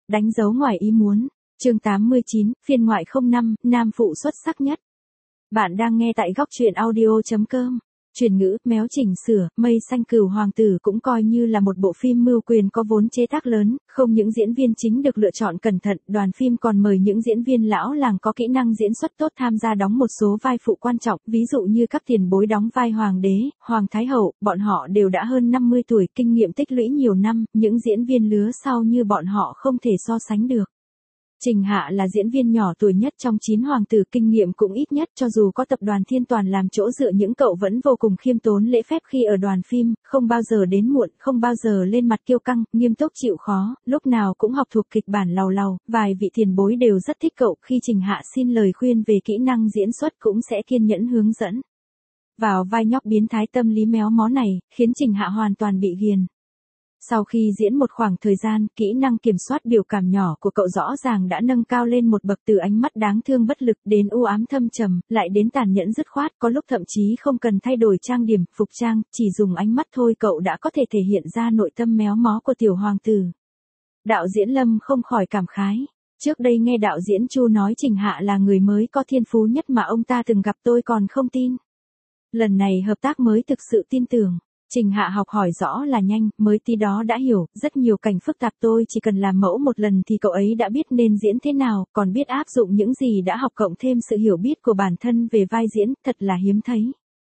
đánh dấu ngoài ý muốn. Chương 89, phiên ngoại 05, nam phụ xuất sắc nhất. Bạn đang nghe tại góc truyện audio.com. Chuyển ngữ, méo chỉnh sửa, Mây Xanh Cửu Hoàng Tử cũng coi như là một bộ phim mưu quyền có vốn chế tác lớn, không những diễn viên chính được lựa chọn cẩn thận, đoàn phim còn mời những diễn viên lão làng có kỹ năng diễn xuất tốt tham gia đóng một số vai phụ quan trọng, ví dụ như các tiền bối đóng vai Hoàng đế, Hoàng Thái Hậu, bọn họ đều đã hơn 50 tuổi, kinh nghiệm tích lũy nhiều năm, những diễn viên lứa sau như bọn họ không thể so sánh được. Trình Hạ là diễn viên nhỏ tuổi nhất trong 9 hoàng tử, kinh nghiệm cũng ít nhất, cho dù có tập đoàn Thiên Toàn làm chỗ dựa những cậu vẫn vô cùng khiêm tốn lễ phép khi ở đoàn phim, không bao giờ đến muộn, không bao giờ lên mặt kiêu căng, nghiêm túc chịu khó, lúc nào cũng học thuộc kịch bản làu làu, vài vị tiền bối đều rất thích cậu, khi Trình Hạ xin lời khuyên về kỹ năng diễn xuất cũng sẽ kiên nhẫn hướng dẫn. Vào vai nhóc biến thái tâm lý méo mó này, khiến Trình Hạ hoàn toàn bị ghiền. Sau khi diễn một khoảng thời gian, kỹ năng kiểm soát biểu cảm nhỏ của cậu rõ ràng đã nâng cao lên một bậc, từ ánh mắt đáng thương bất lực đến u ám thâm trầm, lại đến tàn nhẫn dứt khoát, có lúc thậm chí không cần thay đổi trang điểm, phục trang, chỉ dùng ánh mắt thôi cậu đã có thể thể hiện ra nội tâm méo mó của tiểu hoàng tử. Đạo diễn Lâm không khỏi cảm khái. Trước đây nghe đạo diễn Chu nói Trình Hạ là người mới có thiên phú nhất mà ông ta từng gặp tôi còn không tin. Lần này hợp tác mới thực sự tin tưởng. Trình Hạ học hỏi rõ là nhanh, mới tí đó đã hiểu, rất nhiều cảnh phức tạp tôi chỉ cần làm mẫu một lần thì cậu ấy đã biết nên diễn thế nào, còn biết áp dụng những gì đã học cộng thêm sự hiểu biết của bản thân về vai diễn, thật là hiếm thấy.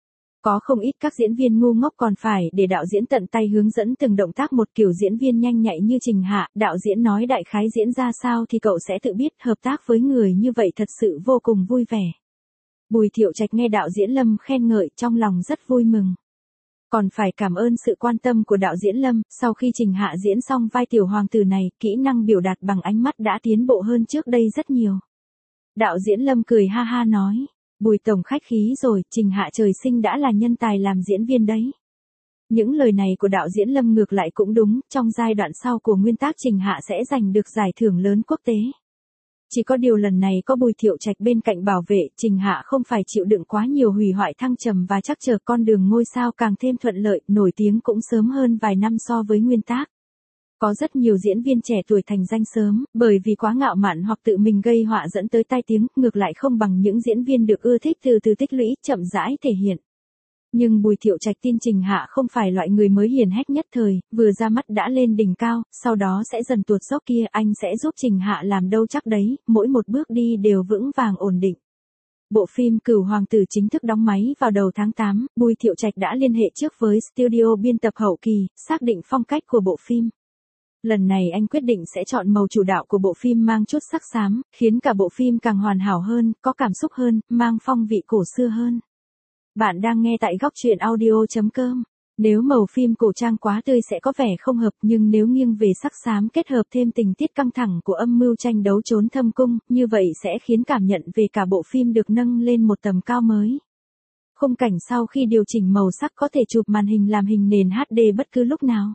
Có không ít các diễn viên ngu ngốc còn phải để đạo diễn tận tay hướng dẫn từng động tác, một kiểu diễn viên nhanh nhạy như Trình Hạ, đạo diễn nói đại khái diễn ra sao thì cậu sẽ tự biết, hợp tác với người như vậy thật sự vô cùng vui vẻ. Bùi Thiệu Trạch nghe đạo diễn Lâm khen ngợi trong lòng rất vui mừng. Còn phải cảm ơn sự quan tâm của đạo diễn Lâm, sau khi Trình Hạ diễn xong vai tiểu hoàng tử này, kỹ năng biểu đạt bằng ánh mắt đã tiến bộ hơn trước đây rất nhiều. Đạo diễn Lâm cười ha ha nói, Bùi tổng khách khí rồi, Trình Hạ trời sinh đã là nhân tài làm diễn viên đấy. Những lời này của đạo diễn Lâm ngược lại cũng đúng, trong giai đoạn sau của nguyên tác Trình Hạ sẽ giành được giải thưởng lớn quốc tế. Chỉ có điều lần này có Bùi Thiệu Trạch bên cạnh bảo vệ, Trình Hạ không phải chịu đựng quá nhiều hủy hoại thăng trầm và chắc trở, con đường ngôi sao càng thêm thuận lợi, nổi tiếng cũng sớm hơn vài năm so với nguyên tác. Có rất nhiều diễn viên trẻ tuổi thành danh sớm, bởi vì quá ngạo mạn hoặc tự mình gây họa dẫn tới tai tiếng, ngược lại không bằng những diễn viên được ưa thích từ tích lũy, chậm rãi thể hiện. Nhưng Bùi Thiệu Trạch tin Trình Hạ không phải loại người mới hiển hách nhất thời, vừa ra mắt đã lên đỉnh cao, sau đó sẽ dần tuột dốc kia, anh sẽ giúp Trình Hạ làm đâu chắc đấy, mỗi một bước đi đều vững vàng ổn định. Bộ phim Cửu Hoàng Tử chính thức đóng máy vào đầu tháng 8, Bùi Thiệu Trạch đã liên hệ trước với studio biên tập hậu kỳ, xác định phong cách của bộ phim. Lần này anh quyết định sẽ chọn màu chủ đạo của bộ phim mang chút sắc xám, khiến cả bộ phim càng hoàn hảo hơn, có cảm xúc hơn, mang phong vị cổ xưa hơn. Bạn đang nghe tại góc truyện audio.com. Nếu màu phim cổ trang quá tươi sẽ có vẻ không hợp, nhưng nếu nghiêng về sắc xám kết hợp thêm tình tiết căng thẳng của âm mưu tranh đấu trốn thâm cung, như vậy sẽ khiến cảm nhận về cả bộ phim được nâng lên một tầm cao mới. Khung cảnh sau khi điều chỉnh màu sắc có thể chụp màn hình làm hình nền HD bất cứ lúc nào.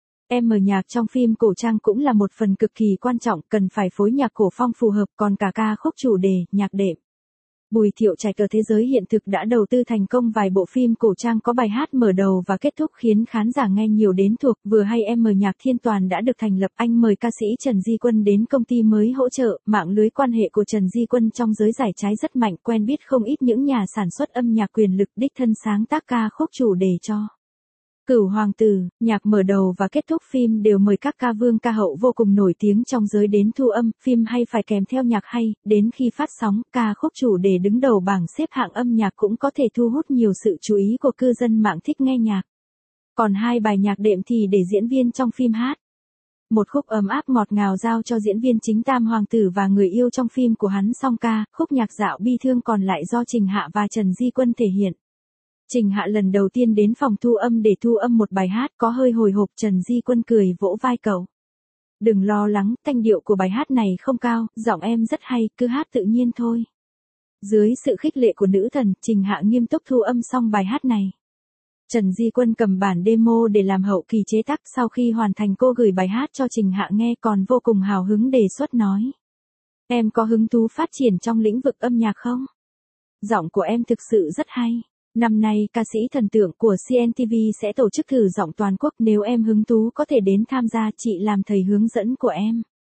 Nhạc trong phim cổ trang cũng là một phần cực kỳ quan trọng, cần phải phối nhạc cổ phong phù hợp, còn cả ca khúc chủ đề, nhạc đệm. Bùi Thiệu Trạch ở thế giới hiện thực đã đầu tư thành công vài bộ phim cổ trang có bài hát mở đầu và kết thúc khiến khán giả nghe nhiều đến thuộc, vừa hay Nhạc Thiên Toàn đã được thành lập, anh mời ca sĩ Trần Di Quân đến công ty mới hỗ trợ, mạng lưới quan hệ của Trần Di Quân trong giới giải trí rất mạnh, quen biết không ít những nhà sản xuất âm nhạc quyền lực, đích thân sáng tác ca khúc chủ đề cho Cửu Hoàng Tử. Nhạc mở đầu và kết thúc phim đều mời các ca vương ca hậu vô cùng nổi tiếng trong giới đến thu âm, phim hay phải kèm theo nhạc hay, đến khi phát sóng, ca khúc chủ đề đứng đầu bảng xếp hạng âm nhạc cũng có thể thu hút nhiều sự chú ý của cư dân mạng thích nghe nhạc. Còn hai bài nhạc đệm thì để diễn viên trong phim hát. Một khúc ấm áp ngọt ngào giao cho diễn viên chính Tam Hoàng Tử và người yêu trong phim của hắn song ca, khúc nhạc dạo bi thương còn lại do Trình Hạ và Trần Di Quân thể hiện. Trình Hạ lần đầu tiên đến phòng thu âm để thu âm một bài hát có hơi hồi hộp, Trần Di Quân cười vỗ vai cậu. Đừng lo lắng, thanh điệu của bài hát này không cao, giọng em rất hay, cứ hát tự nhiên thôi. Dưới sự khích lệ của nữ thần, Trình Hạ nghiêm túc thu âm xong bài hát này. Trần Di Quân cầm bản demo để làm hậu kỳ chế tác, sau khi hoàn thành cô gửi bài hát cho Trình Hạ nghe còn vô cùng hào hứng đề xuất nói. Em có hứng thú phát triển trong lĩnh vực âm nhạc không? Giọng của em thực sự rất hay. Năm nay, ca sĩ thần tượng của CNTV sẽ tổ chức thử giọng toàn quốc, nếu em hứng thú có thể đến tham gia, chị làm thầy hướng dẫn của em.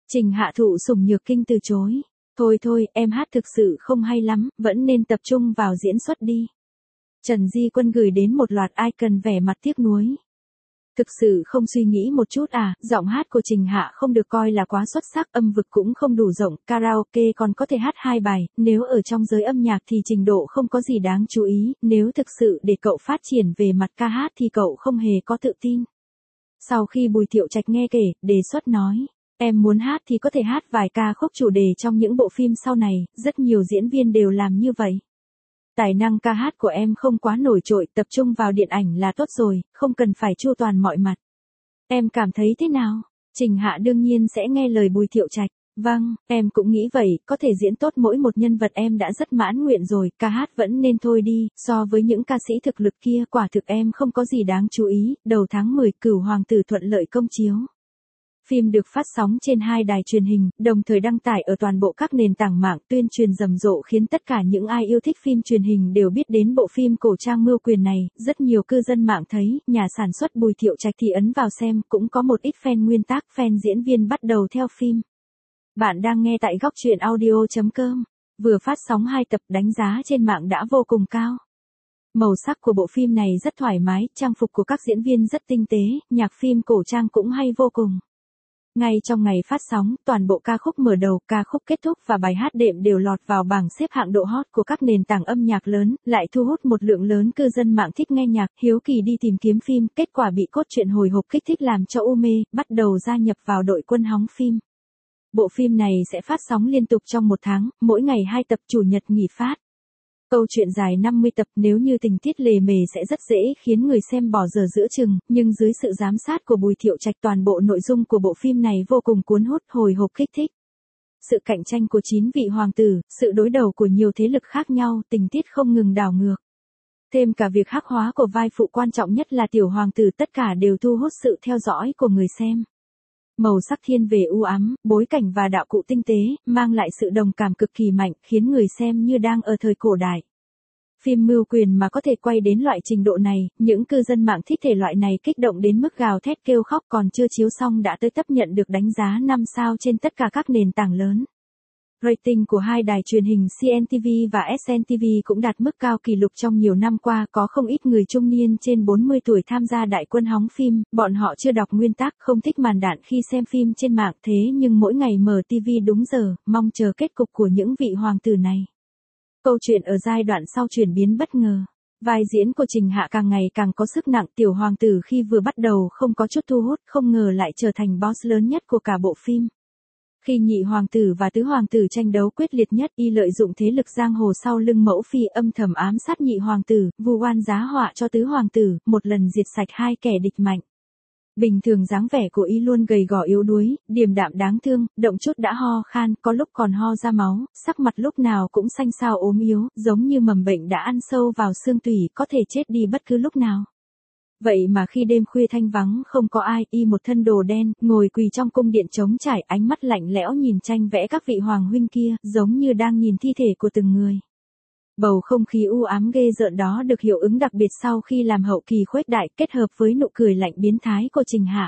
Trình Hạ Thụ sủng nhược kinh từ chối. Thôi thôi, em hát thực sự không hay lắm, vẫn nên tập trung vào diễn xuất đi. Trần Di Quân gửi đến một loạt icon vẻ mặt tiếc nuối. Thực sự không suy nghĩ một chút à, giọng hát của Trình Hạ không được coi là quá xuất sắc, âm vực cũng không đủ rộng, karaoke còn có thể hát 2 bài, nếu ở trong giới âm nhạc thì trình độ không có gì đáng chú ý, nếu thực sự để cậu phát triển về mặt ca hát thì cậu không hề có tự tin. Sau khi Bùi Thiệu Trạch nghe kể, đề xuất nói, em muốn hát thì có thể hát vài ca khúc chủ đề trong những bộ phim sau này, rất nhiều diễn viên đều làm như vậy. Tài năng ca hát của em không quá nổi trội, tập trung vào điện ảnh là tốt rồi, không cần phải chu toàn mọi mặt. Em cảm thấy thế nào? Trình Hạ đương nhiên sẽ nghe lời Bùi Thiệu Trạch. Vâng, em cũng nghĩ vậy, có thể diễn tốt mỗi một nhân vật em đã rất mãn nguyện rồi, ca hát vẫn nên thôi đi, so với những ca sĩ thực lực kia quả thực em không có gì đáng chú ý. Đầu tháng 10, Cửu Hoàng tử thuận lợi công chiếu. Phim được phát sóng trên 2 đài truyền hình, đồng thời đăng tải ở toàn bộ các nền tảng mạng, tuyên truyền rầm rộ khiến tất cả những ai yêu thích phim truyền hình đều biết đến bộ phim cổ trang Mưu Quyền này. Rất nhiều cư dân mạng thấy, nhà sản xuất Bùi Thiệu Trạch thì ấn vào xem, cũng có một ít fan nguyên tác, fan diễn viên bắt đầu theo phim. Bạn đang nghe tại góc truyện audio.com. Vừa phát sóng 2 tập, đánh giá trên mạng đã vô cùng cao. Màu sắc của bộ phim này rất thoải mái, trang phục của các diễn viên rất tinh tế, nhạc phim cổ trang cũng hay vô cùng. Ngay trong ngày phát sóng, toàn bộ ca khúc mở đầu, ca khúc kết thúc và bài hát đệm đều lọt vào bảng xếp hạng độ hot của các nền tảng âm nhạc lớn, lại thu hút một lượng lớn cư dân mạng thích nghe nhạc, hiếu kỳ đi tìm kiếm phim, kết quả bị cốt truyện hồi hộp kích thích làm cho u mê, bắt đầu gia nhập vào đội quân hóng phim. Bộ phim này sẽ phát sóng liên tục trong 1 tháng, mỗi ngày 2 tập, chủ nhật nghỉ phát. Câu chuyện dài 50 tập, nếu như tình tiết lề mề sẽ rất dễ khiến người xem bỏ dở giữa chừng, nhưng dưới sự giám sát của Bùi Thiệu Trạch toàn bộ nội dung của bộ phim này vô cùng cuốn hút, hồi hộp kích thích. Sự cạnh tranh của 9 vị hoàng tử, sự đối đầu của nhiều thế lực khác nhau, tình tiết không ngừng đảo ngược. Thêm cả việc hắc hóa của vai phụ quan trọng nhất là tiểu hoàng tử, tất cả đều thu hút sự theo dõi của người xem. Màu sắc thiên về u ám, bối cảnh và đạo cụ tinh tế, mang lại sự đồng cảm cực kỳ mạnh, khiến người xem như đang ở thời cổ đại. Phim Mưu Quyền mà có thể quay đến loại trình độ này, những cư dân mạng thích thể loại này kích động đến mức gào thét kêu khóc, còn chưa chiếu xong đã tới tấp nhận được đánh giá 5 sao trên tất cả các nền tảng lớn. Rating của 2 đài truyền hình CNTV và SNTV cũng đạt mức cao kỷ lục trong nhiều năm qua, có không ít người trung niên trên 40 tuổi tham gia đại quân hóng phim, bọn họ chưa đọc nguyên tác, không thích màn đạn khi xem phim trên mạng, thế nhưng mỗi ngày mở TV đúng giờ, mong chờ kết cục của những vị hoàng tử này. Câu chuyện ở giai đoạn sau chuyển biến bất ngờ. Vai diễn của Trình Hạ càng ngày càng có sức nặng, tiểu hoàng tử khi vừa bắt đầu không có chút thu hút, không ngờ lại trở thành boss lớn nhất của cả bộ phim. Khi nhị hoàng tử và tứ hoàng tử tranh đấu quyết liệt nhất, y lợi dụng thế lực giang hồ sau lưng mẫu phi âm thầm ám sát nhị hoàng tử, vu oan giá họa cho tứ hoàng tử, một lần diệt sạch 2 kẻ địch mạnh. Bình thường dáng vẻ của y luôn gầy gò yếu đuối, điềm đạm đáng thương, động chút đã ho khan, có lúc còn ho ra máu, sắc mặt lúc nào cũng xanh xao ốm yếu, giống như mầm bệnh đã ăn sâu vào xương tủy, có thể chết đi bất cứ lúc nào. Vậy mà khi đêm khuya thanh vắng không có ai, y một thân đồ đen, ngồi quỳ trong cung điện trống trải, ánh mắt lạnh lẽo nhìn tranh vẽ các vị hoàng huynh kia, giống như đang nhìn thi thể của từng người. Bầu không khí u ám ghê rợn đó được hiệu ứng đặc biệt sau khi làm hậu kỳ khuếch đại, kết hợp với nụ cười lạnh biến thái của Trình Hạ.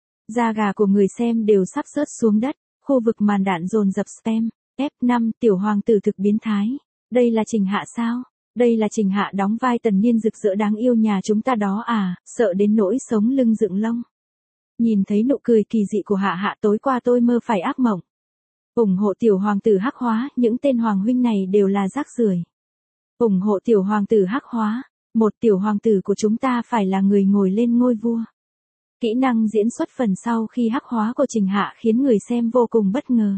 Da gà của người xem đều sắp rớt xuống đất, khu vực màn đạn dồn dập spam. F5, tiểu hoàng tử thực biến thái. Đây là Trình Hạ sao? Đây là Trình Hạ đóng vai tần niên rực rỡ đáng yêu nhà chúng ta đó à, sợ đến nỗi sống lưng dựng lông. Nhìn thấy nụ cười kỳ dị của Hạ Hạ, tối qua tôi mơ phải ác mộng. Ủng hộ tiểu hoàng tử hắc hóa, những tên hoàng huynh này đều là rác rưởi. Ủng hộ tiểu hoàng tử hắc hóa, một tiểu hoàng tử của chúng ta phải là người ngồi lên ngôi vua. Kỹ năng diễn xuất phần sau khi hắc hóa của Trình Hạ khiến người xem vô cùng bất ngờ.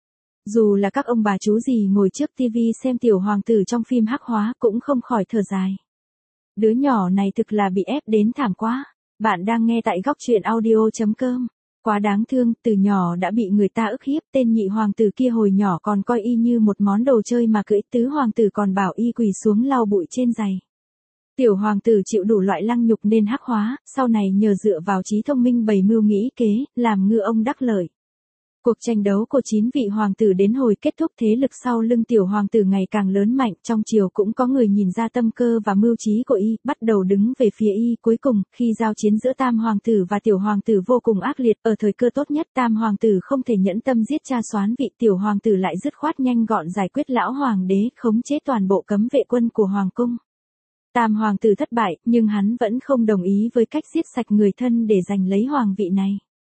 Dù là các ông bà chú gì ngồi trước TV xem tiểu hoàng tử trong phim hắc hóa cũng không khỏi thở dài. Đứa nhỏ này thực là bị ép đến thảm quá. Bạn đang nghe tại góc truyện audio.com. Quá đáng thương, từ nhỏ đã bị người ta ức hiếp, tên nhị hoàng tử kia hồi nhỏ còn coi y như một món đồ chơi mà cưỡi, tứ hoàng tử còn bảo y quỳ xuống lau bụi trên giày. Tiểu hoàng tử chịu đủ loại lăng nhục nên hắc hóa, sau này nhờ dựa vào trí thông minh bày mưu nghĩ kế, làm ngư ông đắc lợi. Cuộc tranh đấu của 9 vị hoàng tử đến hồi kết thúc, thế lực sau lưng tiểu hoàng tử ngày càng lớn mạnh, trong triều cũng có người nhìn ra tâm cơ và mưu trí của y, bắt đầu đứng về phía y. Cuối cùng, khi giao chiến giữa tam hoàng tử và tiểu hoàng tử vô cùng ác liệt, ở thời cơ tốt nhất, tam hoàng tử không thể nhẫn tâm giết cha soán vị, tiểu hoàng tử lại dứt khoát nhanh gọn giải quyết lão hoàng đế, khống chế toàn bộ cấm vệ quân của hoàng cung. Tam hoàng tử thất bại, nhưng hắn vẫn không đồng ý với cách giết sạch người thân để giành lấy hoàng vị này.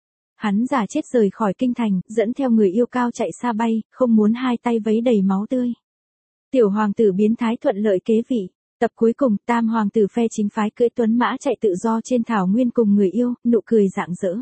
Hắn giả chết rời khỏi kinh thành, dẫn theo người yêu cao chạy xa bay, không muốn hai tay vấy đầy máu tươi. Tiểu hoàng tử biến thái thuận lợi kế vị. Tập cuối cùng, tam hoàng tử phe chính phái cưỡi tuấn mã chạy tự do trên thảo nguyên cùng người yêu, nụ cười rạng rỡ.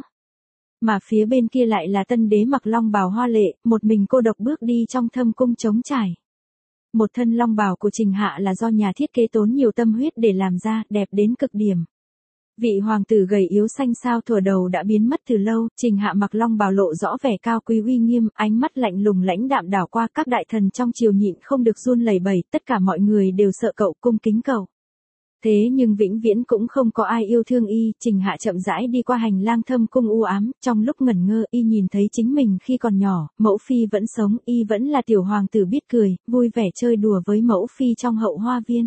Mà phía bên kia lại là tân đế mặc long bào hoa lệ, một mình cô độc bước đi trong thâm cung trống trải. Một thân long bào của Trình Hạ là do nhà thiết kế tốn nhiều tâm huyết để làm ra, đẹp đến cực điểm. Vị hoàng tử gầy yếu xanh xao thuở đầu đã biến mất từ lâu, Trình Hạ mặc long bào lộ rõ vẻ cao quý uy nghiêm, ánh mắt lạnh lùng lãnh đạm đảo qua các đại thần trong triều nhịn không được run lẩy bẩy, tất cả mọi người đều sợ cậu, cung kính cậu. Thế nhưng vĩnh viễn cũng không có ai yêu thương y, Trình Hạ chậm rãi đi qua hành lang thâm cung u ám, trong lúc ngẩn ngơ y nhìn thấy chính mình khi còn nhỏ, mẫu phi vẫn sống, y vẫn là tiểu hoàng tử biết cười, vui vẻ chơi đùa với mẫu phi trong hậu hoa viên.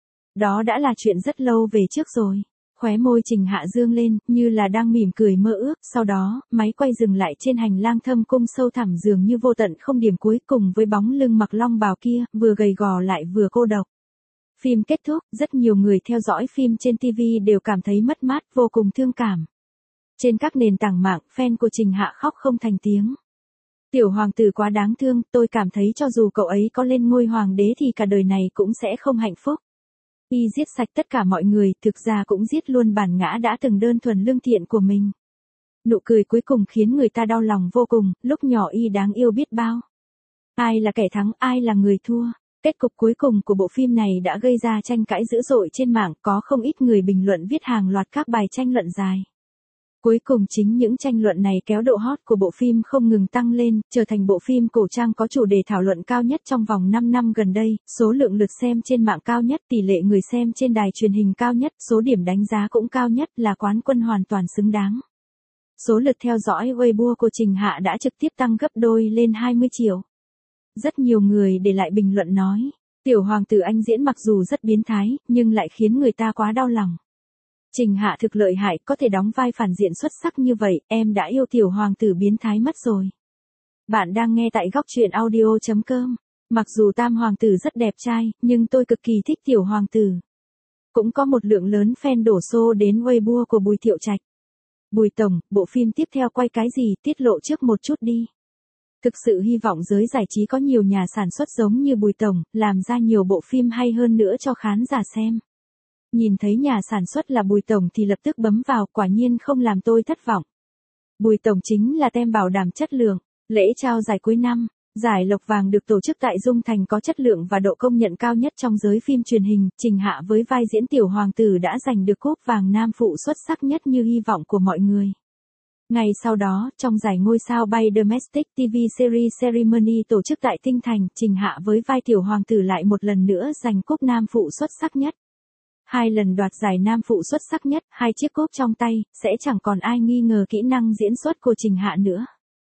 Đó đã là chuyện rất lâu về trước rồi. Khóe môi Trình Hạ dương lên, như là đang mỉm cười mơ ước, sau đó, máy quay dừng lại trên hành lang thâm cung sâu thẳm dường như vô tận không điểm cuối, cùng với bóng lưng mặc long bào kia, vừa gầy gò lại vừa cô độc. Phim kết thúc, rất nhiều người theo dõi phim trên TV đều cảm thấy mất mát, vô cùng thương cảm. Trên các nền tảng mạng, fan của Trình Hạ khóc không thành tiếng. Tiểu hoàng tử quá đáng thương, tôi cảm thấy cho dù cậu ấy có lên ngôi hoàng đế thì cả đời này cũng sẽ không hạnh phúc. Y giết sạch tất cả mọi người, thực ra cũng giết luôn bản ngã đã từng đơn thuần lương thiện của mình. Nụ cười cuối cùng khiến người ta đau lòng vô cùng, lúc nhỏ y đáng yêu biết bao. Ai là kẻ thắng, ai là người thua? Kết cục cuối cùng của bộ phim này đã gây ra tranh cãi dữ dội trên mạng, có không ít người bình luận viết hàng loạt các bài tranh luận dài. Cuối cùng chính những tranh luận này kéo độ hot của bộ phim không ngừng tăng lên, trở thành bộ phim cổ trang có chủ đề thảo luận cao nhất trong vòng 5 năm gần đây, số lượng lượt xem trên mạng cao nhất, tỷ lệ người xem trên đài truyền hình cao nhất, số điểm đánh giá cũng cao nhất, là quán quân hoàn toàn xứng đáng. Số lượt theo dõi Weibo của Trình Hạ đã trực tiếp tăng gấp đôi lên 20 triệu. Rất nhiều người để lại bình luận nói, tiểu hoàng tử anh diễn mặc dù rất biến thái, nhưng lại khiến người ta quá đau lòng. Trình Hạ thực lợi hại, có thể đóng vai phản diện xuất sắc như vậy, em đã yêu tiểu hoàng tử biến thái mất rồi. Bạn đang nghe tại góc truyện audio.com. Mặc dù tam hoàng tử rất đẹp trai, nhưng tôi cực kỳ thích tiểu hoàng tử. Cũng có một lượng lớn fan đổ xô đến Weibo của Bùi Thiệu Trạch. Bùi tổng, bộ phim tiếp theo quay cái gì, tiết lộ trước một chút đi. Thực sự hy vọng giới giải trí có nhiều nhà sản xuất giống như Bùi tổng, làm ra nhiều bộ phim hay hơn nữa cho khán giả xem. Nhìn thấy nhà sản xuất là Bùi tổng thì lập tức bấm vào, quả nhiên không làm tôi thất vọng. Bùi tổng chính là tem bảo đảm chất lượng. Lễ trao giải cuối năm, giải Lộc Vàng được tổ chức tại Dung Thành có chất lượng và độ công nhận cao nhất trong giới phim truyền hình. Trình Hạ với vai diễn tiểu hoàng tử đã giành được cúp vàng nam phụ xuất sắc nhất như hy vọng của mọi người. Ngày sau đó, trong giải ngôi sao bay Domestic TV Series Ceremony tổ chức tại Tinh Thành, Trình Hạ với vai tiểu hoàng tử lại một lần nữa giành cúp nam phụ xuất sắc nhất. 2 lần đoạt giải nam phụ xuất sắc nhất, 2 chiếc cúp trong tay, sẽ chẳng còn ai nghi ngờ kỹ năng diễn xuất của Trình Hạ nữa.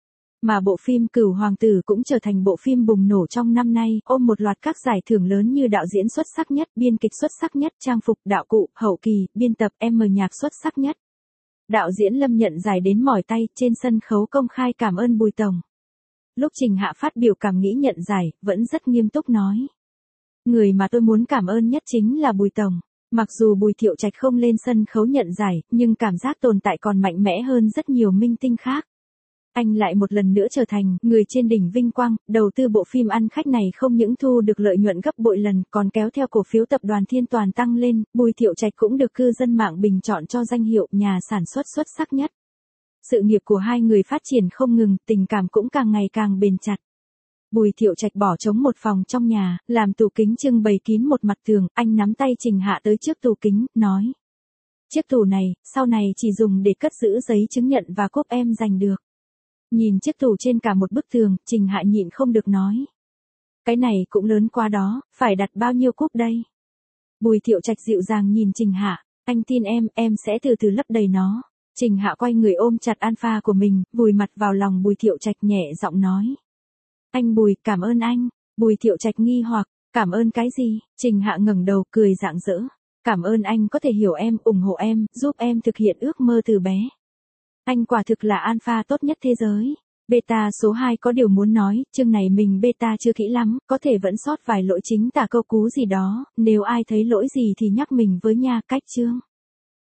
Mà bộ phim Cửu Hoàng tử cũng trở thành bộ phim bùng nổ trong năm nay, ôm một loạt các giải thưởng lớn như đạo diễn xuất sắc nhất, biên kịch xuất sắc nhất, trang phục, đạo cụ, hậu kỳ, biên tập, nhạc xuất sắc nhất. Đạo diễn Lâm nhận giải đến mỏi tay, trên sân khấu công khai cảm ơn Bùi tổng. Lúc Trình Hạ phát biểu cảm nghĩ nhận giải, vẫn rất nghiêm túc nói. Người mà tôi muốn cảm ơn nhất chính là Bùi tổng. Mặc dù Bùi Thiệu Trạch không lên sân khấu nhận giải, nhưng cảm giác tồn tại còn mạnh mẽ hơn rất nhiều minh tinh khác. Anh lại một lần nữa trở thành người trên đỉnh vinh quang, đầu tư bộ phim ăn khách này không những thu được lợi nhuận gấp bội lần, còn kéo theo cổ phiếu tập đoàn Thiên Toàn tăng lên. Bùi Thiệu Trạch cũng được cư dân mạng bình chọn cho danh hiệu nhà sản xuất xuất sắc nhất. Sự nghiệp của hai người phát triển không ngừng, tình cảm cũng càng ngày càng bền chặt. Bùi Thiệu Trạch bỏ trống một phòng trong nhà, làm tủ kính trưng bày kín một mặt tường, anh nắm tay Trình Hạ tới trước tủ kính, nói. Chiếc tủ này, sau này chỉ dùng để cất giữ giấy chứng nhận và cúp em giành được. Nhìn chiếc tủ trên cả một bức tường, Trình Hạ nhịn không được nói. Cái này cũng lớn quá đó, phải đặt bao nhiêu cúp đây? Bùi Thiệu Trạch dịu dàng nhìn Trình Hạ, anh tin em sẽ từ từ lấp đầy nó. Trình Hạ quay người ôm chặt alpha của mình, vùi mặt vào lòng Bùi Thiệu Trạch nhẹ giọng nói. Anh Bùi, cảm ơn anh. Bùi Thiệu Trạch nghi hoặc, cảm ơn cái gì? Trình Hạ ngẩng đầu cười rạng rỡ. Cảm ơn anh có thể hiểu em, ủng hộ em, giúp em thực hiện ước mơ từ bé. Anh quả thực là alpha tốt nhất thế giới. Beta số 2 có điều muốn nói, chương này mình beta chưa kỹ lắm, có thể vẫn sót vài lỗi chính tả câu cú gì đó, nếu ai thấy lỗi gì thì nhắc mình với nha, cách chương.